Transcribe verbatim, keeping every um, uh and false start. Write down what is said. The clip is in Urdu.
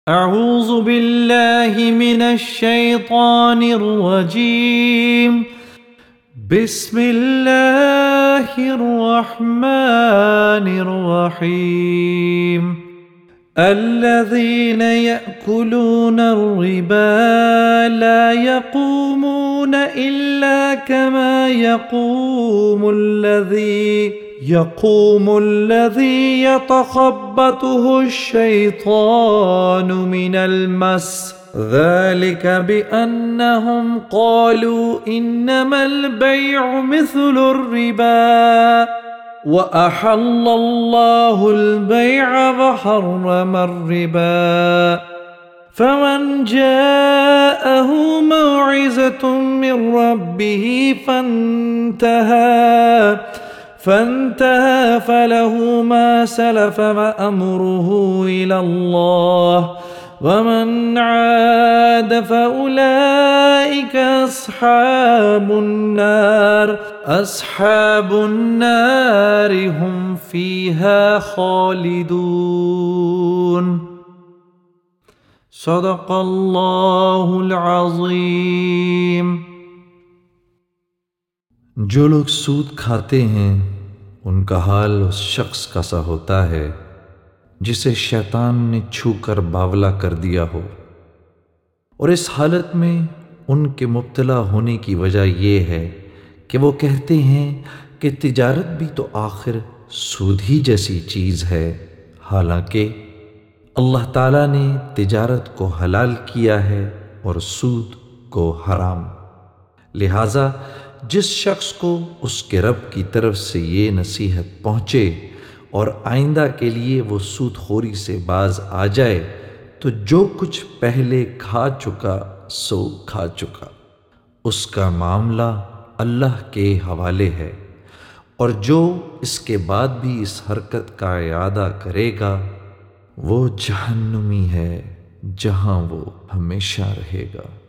اعوذ باللہ من الشیطان الرجیم بسم اللہ الرحمن الرحیم الذين يأكلون الربا لا يقومون إلا كما يقوم الذي يقوم الذي يتخبطه الشيطان من المس ذلك بأنهم قالوا إنما البيع مثل الربا وأحل الله البيع وحرم الربا فمن جاءه موعظة من ربه فانتهى فانتهى فله ما سلف وأمره إلى الله ومن عاد فأولئك أصحاب النار أصحاب النار هم فيها خالدون صدق اللہ العظیم۔ جو لوگ سود کھاتے ہیں ان کا حال اس شخص کا سا ہوتا ہے جسے شیطان نے چھو کر باولا کر دیا ہو، اور اس حالت میں ان کے مبتلا ہونے کی وجہ یہ ہے کہ وہ کہتے ہیں کہ تجارت بھی تو آخر سود ہی جیسی چیز ہے، حالانکہ اللہ تعالیٰ نے تجارت کو حلال کیا ہے اور سود کو حرام۔ لہٰذا جس شخص کو اس کے رب کی طرف سے یہ نصیحت پہنچے اور آئندہ کے لیے وہ سود خوری سے باز آ جائے تو جو کچھ پہلے کھا چکا سو کھا چکا، اس کا معاملہ اللہ کے حوالے ہے، اور جو اس کے بعد بھی اس حرکت کا اعادہ کرے گا وہ جہنمی ہے جہاں وہ ہمیشہ رہے گا۔